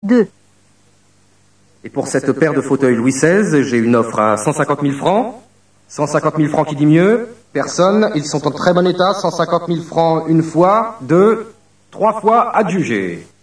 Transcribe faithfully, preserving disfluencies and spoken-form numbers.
deux. Et pour cette paire de fauteuils Louis seize, j'ai une offre à cent cinquante mille francs. cent cinquante mille francs qui dit mieux. Personne, ils sont en très bon état. cent cinquante mille francs une fois, deux, trois fois adjugés.